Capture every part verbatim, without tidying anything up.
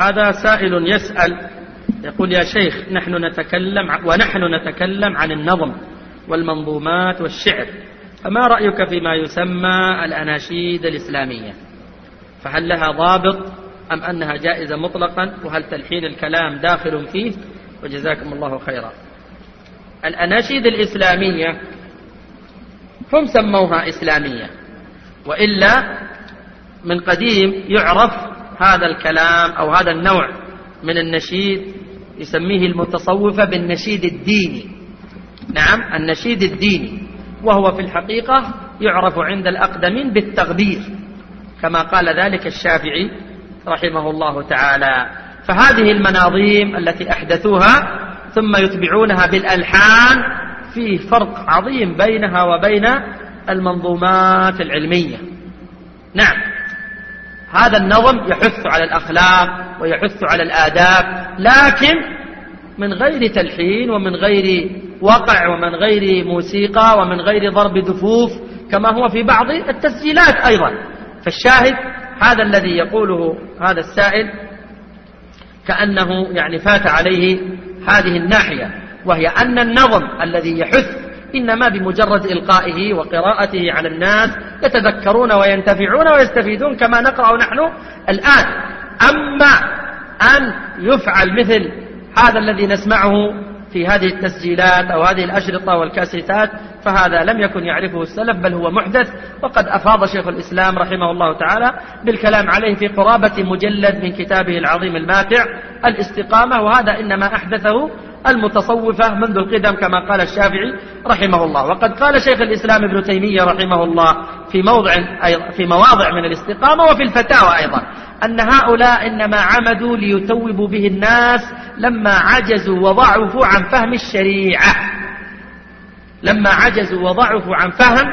هذا سائل يسأل يقول: يا شيخ، نحن نتكلم ونحن نتكلم عن النظم والمنظومات والشعر، فما رأيك فيما يسمى الأناشيد الإسلامية؟ فهل لها ضابط أم أنها جائزة مطلقا؟ وهل تلحين الكلام داخل فيه؟ وجزاكم الله خيرا. الأناشيد الإسلامية هم سموها إسلامية، وإلا من قديم يعرف هذا الكلام أو هذا النوع من النشيد يسميه المتصوفة بالنشيد الديني. نعم، النشيد الديني، وهو في الحقيقة يعرف عند الأقدمين بالتغبير، كما قال ذلك الشافعي رحمه الله تعالى. فهذه المناظيم التي أحدثوها ثم يتبعونها بالألحان فيه فرق عظيم بينها وبين المنظومات العلمية. نعم، هذا النظم يحث على الأخلاق ويحث على الآداب، لكن من غير تلحين ومن غير وقع ومن غير موسيقى ومن غير ضرب دفوف كما هو في بعض التسجيلات أيضا. فالشاهد هذا الذي يقوله هذا السائل كأنه يعني فات عليه هذه الناحية، وهي أن النظم الذي يحث إنما بمجرد إلقائه وقراءته على الناس يتذكرون وينتفعون ويستفيدون كما نقرأ نحن الآن. أما أن يفعل مثل هذا الذي نسمعه في هذه التسجيلات أو هذه الأشرطة والكاسيتات فهذا لم يكن يعرفه السلف، بل هو محدث، وقد أفاض شيخ الإسلام رحمه الله تعالى بالكلام عليه في قرابة مجلد من كتابه العظيم الماتع الاستقامة، وهذا إنما أحدثه المتصوفة منذ القدم كما قال الشافعي رحمه الله. وقد قال شيخ الإسلام ابن تيمية رحمه الله في موضع في مواضع من الاستقامة وفي الفتاوى أيضا أن هؤلاء إنما عمدوا ليتوبوا به الناس لما عجزوا وضعفوا عن فهم الشريعة لما عجزوا وضعفوا عن فهم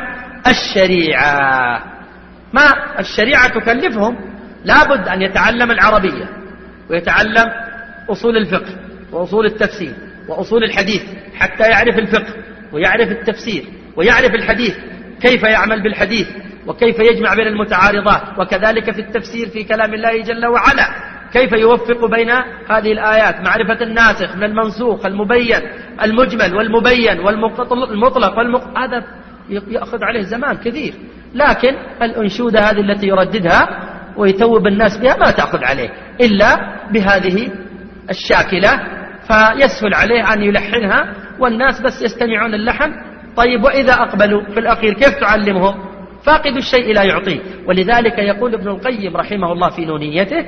الشريعة. ما الشريعة تكلفهم لابد أن يتعلم العربية ويتعلم أصول الفقه وأصول التفسير وأصول الحديث حتى يعرف الفقه ويعرف التفسير ويعرف الحديث كيف يعمل بالحديث وكيف يجمع بين المتعارضات، وكذلك في التفسير في كلام الله جل وعلا كيف يوفق بين هذه الآيات، معرفة الناسخ من المنسوخ، المبين المجمل والمبين والمطلق والمق... هذا يأخذ عليه زمان كثير. لكن الأنشودة هذه التي يرددها ويتوب الناس بها ما تأخذ عليه إلا بهذه الشاكلة، فيسهل عليه أن يلحنها والناس بس يستمعون اللحن. طيب وإذا أقبلوا في الأخير كيف تعلمهم؟ فاقد الشيء لا يعطيه. ولذلك يقول ابن القيم رحمه الله في نونيته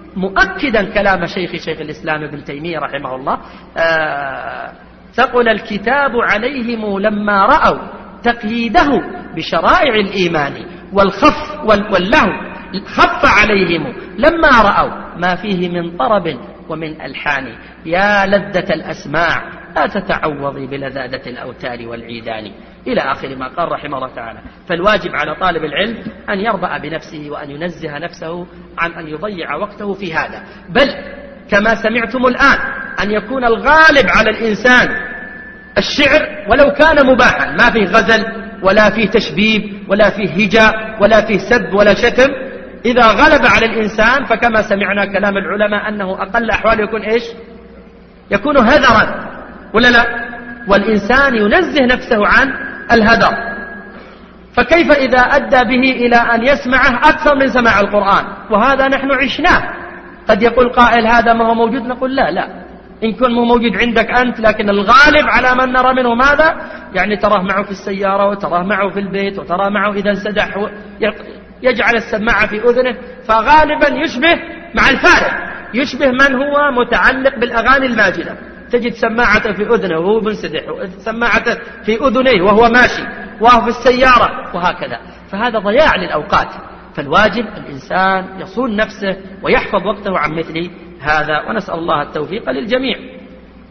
مؤكدا كلام شيخ شيخ الإسلام ابن تيمية رحمه الله: آه ثقل الكتاب عليهم لما رأوا تقييده بشرائع الإيمان والخف واللهو، خف عليهم لما رأوا ما فيه من طرب ومن ألحان، يا لذة الأسماع لا تتعوضي بلذاذة الأوتار والعيدان، إلى آخر ما قال رحمه الله تعالى. فالواجب على طالب العلم أن يربأ بنفسه وأن ينزه نفسه عن أن يضيع وقته في هذا، بل كما سمعتم الآن أن يكون الغالب على الإنسان الشعر ولو كان مباحا، ما فيه غزل ولا فيه تشبيب ولا فيه هجاء ولا فيه سب ولا شتم. إذا غلب على الإنسان فكما سمعنا كلام العلماء أنه أقل أحواله يكون إيش؟ يكون هذرا ولا لا؟ والإنسان ينزه نفسه عن الهدر، فكيف إذا أدى به إلى أن يسمعه أكثر من سماع القرآن؟ وهذا نحن عشناه. قد يقول قائل هذا ما هو موجود، نقول لا لا، إن كان مو موجود عندك أنت، لكن الغالب على من نرى منه ماذا؟ يعني تراه معه في السيارة وتراه معه في البيت وتراه معه إذا انسدح يجعل السماعة في أذنه، فغالبا يشبه مع الفارق يشبه من هو متعلق بالأغاني الماجنة، تجد سماعة في أذنه وهو منسدح، سماعة في أذنيه وهو ماشي، وهو في السيارة، وهكذا. فهذا ضياع للأوقات. فالواجب الإنسان يصون نفسه ويحفظ وقته عن مثل هذا، ونسأل الله التوفيق للجميع.